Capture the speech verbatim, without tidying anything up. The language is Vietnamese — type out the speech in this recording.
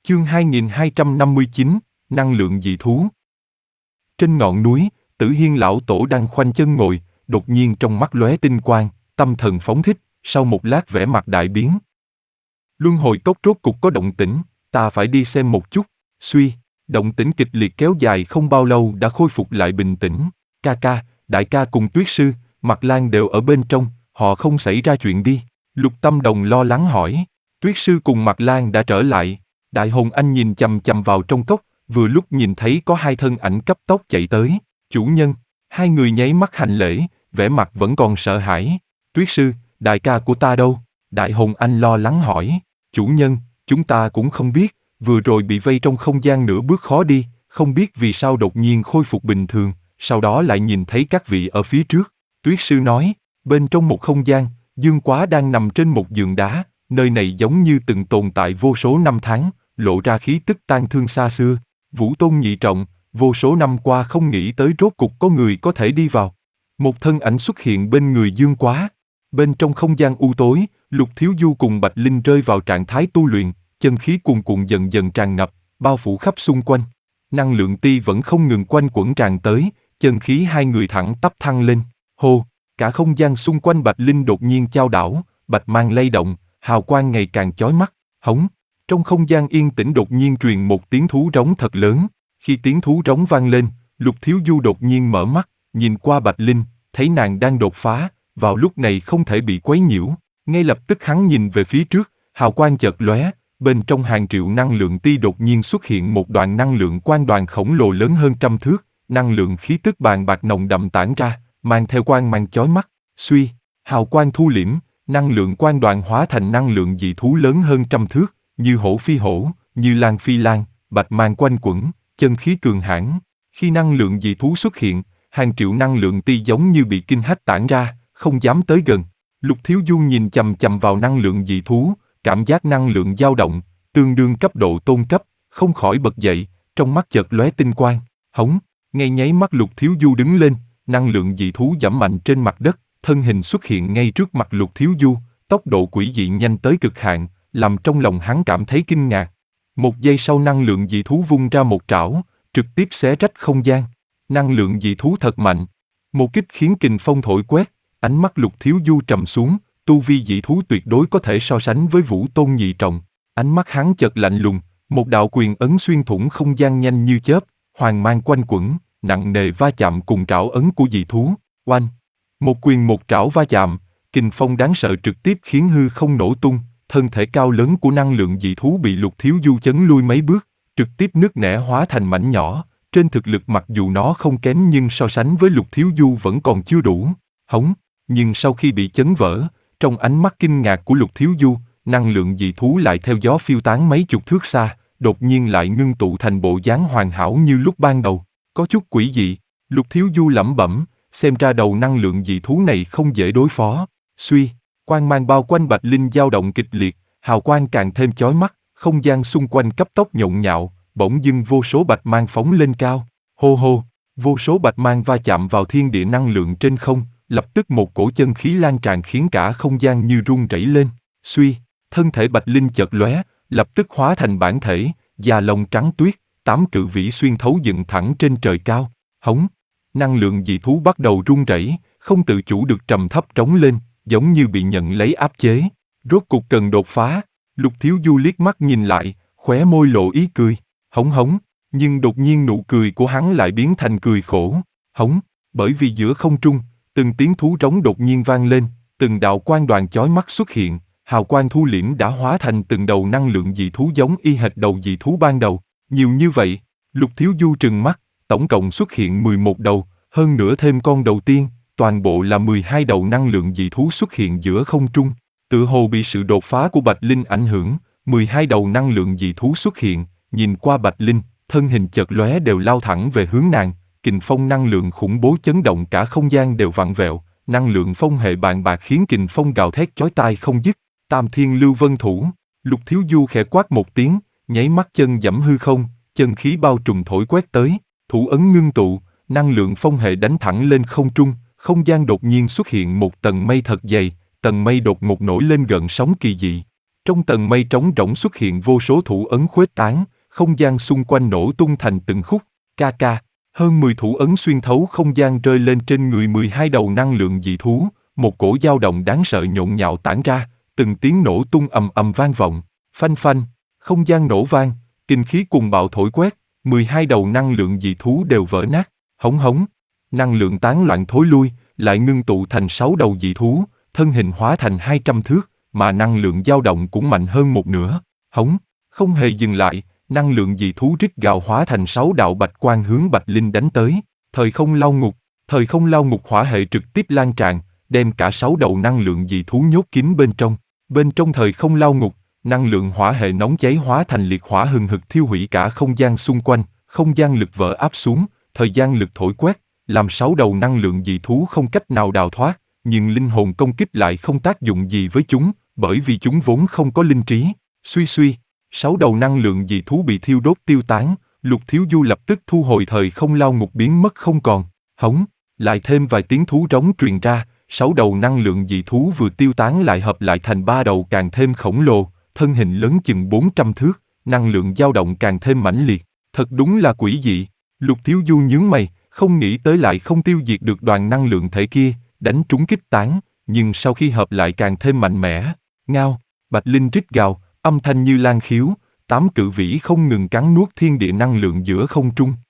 Chương hai nghìn hai trăm năm mươi chín, Năng lượng dị thú. Trên ngọn núi, Tử Hiên lão tổ đang khoanh chân ngồi, đột nhiên trong mắt lóe tinh quang, tâm thần phóng thích, sau một lát vẻ mặt đại biến. Luân hồi cốc rốt cục có động tĩnh, ta phải đi xem một chút. Suy, động tĩnh kịch liệt kéo dài không bao lâu đã khôi phục lại bình tĩnh. Ca ca, đại ca cùng Tuyết sư, Mặc Lan đều ở bên trong, họ không xảy ra chuyện đi. Lục Tâm Đồng lo lắng hỏi. Tuyết sư cùng Mặc Lan đã trở lại. Đại Hồn Anh nhìn chằm chằm vào trong cốc, vừa lúc nhìn thấy có hai thân ảnh cấp tốc chạy tới. Chủ nhân, hai người nháy mắt hành lễ, vẻ mặt vẫn còn sợ hãi. Tuyết sư, đại ca của ta đâu? Đại Hồn Anh lo lắng hỏi. Chủ nhân, chúng ta cũng không biết, vừa rồi bị vây trong không gian nửa bước khó đi, không biết vì sao đột nhiên khôi phục bình thường, sau đó lại nhìn thấy các vị ở phía trước. Tuyết sư nói, bên trong một không gian, Dương Quá đang nằm trên một giường đá, nơi này giống như từng tồn tại vô số năm tháng, lộ ra khí tức tang thương xa xưa. Vũ Tôn nhị trọng, vô số năm qua không nghĩ tới rốt cục có người có thể đi vào. Một thân ảnh xuất hiện bên người Dương Quá. Bên trong không gian u tối, Lục Thiếu Du cùng Bạch Linh rơi vào trạng thái tu luyện, chân khí cuồn cuộn dần dần tràn ngập, bao phủ khắp xung quanh. Năng lượng ti vẫn không ngừng quanh quẩn tràn tới, chân khí hai người thẳng tắp thăng lên. Hô, cả không gian xung quanh Bạch Linh đột nhiên chao đảo, bạch mang lay động, hào quang ngày càng chói mắt. Hống, trong không gian yên tĩnh đột nhiên truyền một tiếng thú rống thật lớn. Khi tiếng thú rống vang lên, Lục Thiếu Du đột nhiên mở mắt, nhìn qua Bạch Linh, thấy nàng đang đột phá, vào lúc này không thể bị quấy nhiễu. Ngay lập tức hắn nhìn về phía trước, hào quang chợt lóe, bên trong hàng triệu năng lượng ti đột nhiên xuất hiện một đoàn năng lượng quang đoàn khổng lồ lớn hơn trăm thước, năng lượng khí tức bàn bạc nồng đậm tản ra, mang theo quang mang chói mắt. Suy, hào quang thu liễm, năng lượng quang đoàn hóa thành năng lượng dị thú lớn hơn trăm thước, như hổ phi hổ, như lang phi lang, bạch mang quanh quẩn, chân khí cường hãn. Khi năng lượng dị thú xuất hiện, hàng triệu năng lượng ti giống như bị kinh hách tản ra, không dám tới gần. Lục Thiếu Du nhìn chằm chằm vào năng lượng dị thú, cảm giác năng lượng dao động, tương đương cấp độ tôn cấp, không khỏi bật dậy, trong mắt chợt lóe tinh quang. Hống, ngay nháy mắt Lục Thiếu Du đứng lên, năng lượng dị thú giẫm mạnh trên mặt đất, thân hình xuất hiện ngay trước mặt Lục Thiếu Du, tốc độ quỷ dị nhanh tới cực hạn, làm trong lòng hắn cảm thấy kinh ngạc. Một giây sau năng lượng dị thú vung ra một trảo, trực tiếp xé rách không gian. Năng lượng dị thú thật mạnh. Một kích khiến kình phong thổi quét, ánh mắt Lục Thiếu Du trầm xuống, tu vi dị thú tuyệt đối có thể so sánh với Vũ Tôn nhị trọng. Ánh mắt hắn chợt lạnh lùng, một đạo quyền ấn xuyên thủng không gian nhanh như chớp, hoàng mang quanh quẩn, nặng nề va chạm cùng trảo ấn của dị thú. Oanh! Một quyền một trảo va chạm, kình phong đáng sợ trực tiếp khiến hư không nổ tung, thân thể cao lớn của năng lượng dị thú bị Lục Thiếu Du chấn lui mấy bước, trực tiếp nứt nẻ hóa thành mảnh nhỏ. Trên thực lực mặc dù nó không kém nhưng so sánh với Lục Thiếu Du vẫn còn chưa đủ. Hống! Nhưng sau khi bị chấn vỡ, trong ánh mắt kinh ngạc của Lục Thiếu Du, năng lượng dị thú lại theo gió phiêu tán mấy chục thước xa, đột nhiên lại ngưng tụ thành bộ dáng hoàn hảo như lúc ban đầu. Có chút quỷ dị, Lục Thiếu Du lẩm bẩm, xem ra đầu năng lượng dị thú này không dễ đối phó. Suy, quang mang bao quanh Bạch Linh dao động kịch liệt, hào quang càng thêm chói mắt, không gian xung quanh cấp tốc nhộn nhạo, bỗng dưng vô số bạch mang phóng lên cao. Hô hô, vô số bạch mang va chạm vào thiên địa năng lượng trên không, lập tức một cổ chân khí lan tràn khiến cả không gian như rung rẩy lên. Suy, thân thể Bạch Linh chợt lóe, lập tức hóa thành bản thể, da lông trắng tuyết, tám cự vĩ xuyên thấu dựng thẳng trên trời cao. Hống, năng lượng dị thú bắt đầu rung rẩy, không tự chủ được trầm thấp trống lên, giống như bị nhận lấy áp chế. Rốt cục cần đột phá. Lục Thiếu Du liếc mắt nhìn lại, khóe môi lộ ý cười. Hống hống, nhưng đột nhiên nụ cười của hắn lại biến thành cười khổ. Hống, bởi vì giữa không trung, từng tiếng thú rống đột nhiên vang lên, từng đạo quang đoàn chói mắt xuất hiện, hào quang thu liễm đã hóa thành từng đầu năng lượng dị thú giống y hệt đầu dị thú ban đầu. Nhiều như vậy, Lục Thiếu Du trừng mắt, tổng cộng xuất hiện mười một đầu, hơn nữa thêm con đầu tiên, toàn bộ là mười hai đầu năng lượng dị thú xuất hiện giữa không trung. Tựa hồ bị sự đột phá của Bạch Linh ảnh hưởng, mười hai đầu năng lượng dị thú xuất hiện, nhìn qua Bạch Linh, thân hình chợt lóe đều lao thẳng về hướng nàng, kình phong năng lượng khủng bố chấn động cả không gian đều vặn vẹo, năng lượng phong hệ bàn bạc khiến kình phong gào thét chói tai không dứt. Tam Thiên Lưu Vân Thủ, Lục Thiếu Du khẽ quát một tiếng, nháy mắt chân giẫm hư không, chân khí bao trùm thổi quét tới, thủ ấn ngưng tụ, năng lượng phong hệ đánh thẳng lên không trung, không gian đột nhiên xuất hiện một tầng mây thật dày, tầng mây đột ngột nổi lên gợn sóng kỳ dị. Trong tầng mây trống rỗng xuất hiện vô số thủ ấn khuếch tán, không gian xung quanh nổ tung thành từng khúc, ca ca. Hơn mười thủ ấn xuyên thấu không gian rơi lên trên người mười hai đầu năng lượng dị thú, một cổ dao động đáng sợ nhộn nhạo tản ra, từng tiếng nổ tung ầm ầm vang vọng, phanh phanh, không gian nổ vang, kinh khí cuồng bạo thổi quét, mười hai đầu năng lượng dị thú đều vỡ nát, hống hống, năng lượng tán loạn thối lui, lại ngưng tụ thành sáu đầu dị thú, thân hình hóa thành hai trăm thước, mà năng lượng dao động cũng mạnh hơn một nửa, hống, không hề dừng lại. Năng lượng dị thú rít gào hóa thành sáu đạo bạch quang hướng Bạch Linh đánh tới. Thời không lao ngục, thời không lao ngục hỏa hệ trực tiếp lan tràn, đem cả sáu đầu năng lượng dị thú nhốt kín bên trong. Bên trong thời không lao ngục, năng lượng hỏa hệ nóng cháy hóa thành liệt hỏa hừng hực thiêu hủy cả không gian xung quanh, không gian lực vỡ áp xuống, thời gian lực thổi quét, làm sáu đầu năng lượng dị thú không cách nào đào thoát, nhưng linh hồn công kích lại không tác dụng gì với chúng, bởi vì chúng vốn không có linh trí. Suy suy. Sáu đầu năng lượng dị thú bị thiêu đốt tiêu tán, Lục Thiếu Du lập tức thu hồi thời không lao ngục biến mất không còn, hống, lại thêm vài tiếng thú rống truyền ra, sáu đầu năng lượng dị thú vừa tiêu tán lại hợp lại thành ba đầu càng thêm khổng lồ, thân hình lớn chừng bốn trăm thước, năng lượng dao động càng thêm mãnh liệt, thật đúng là quỷ dị. Lục Thiếu Du nhướng mày, không nghĩ tới lại không tiêu diệt được đoàn năng lượng thể kia, đánh trúng kích tán, nhưng sau khi hợp lại càng thêm mạnh mẽ. Ngao, Bạch Linh rít gào, âm thanh như lan khiếu, tám cự vĩ không ngừng cắn nuốt thiên địa năng lượng giữa không trung.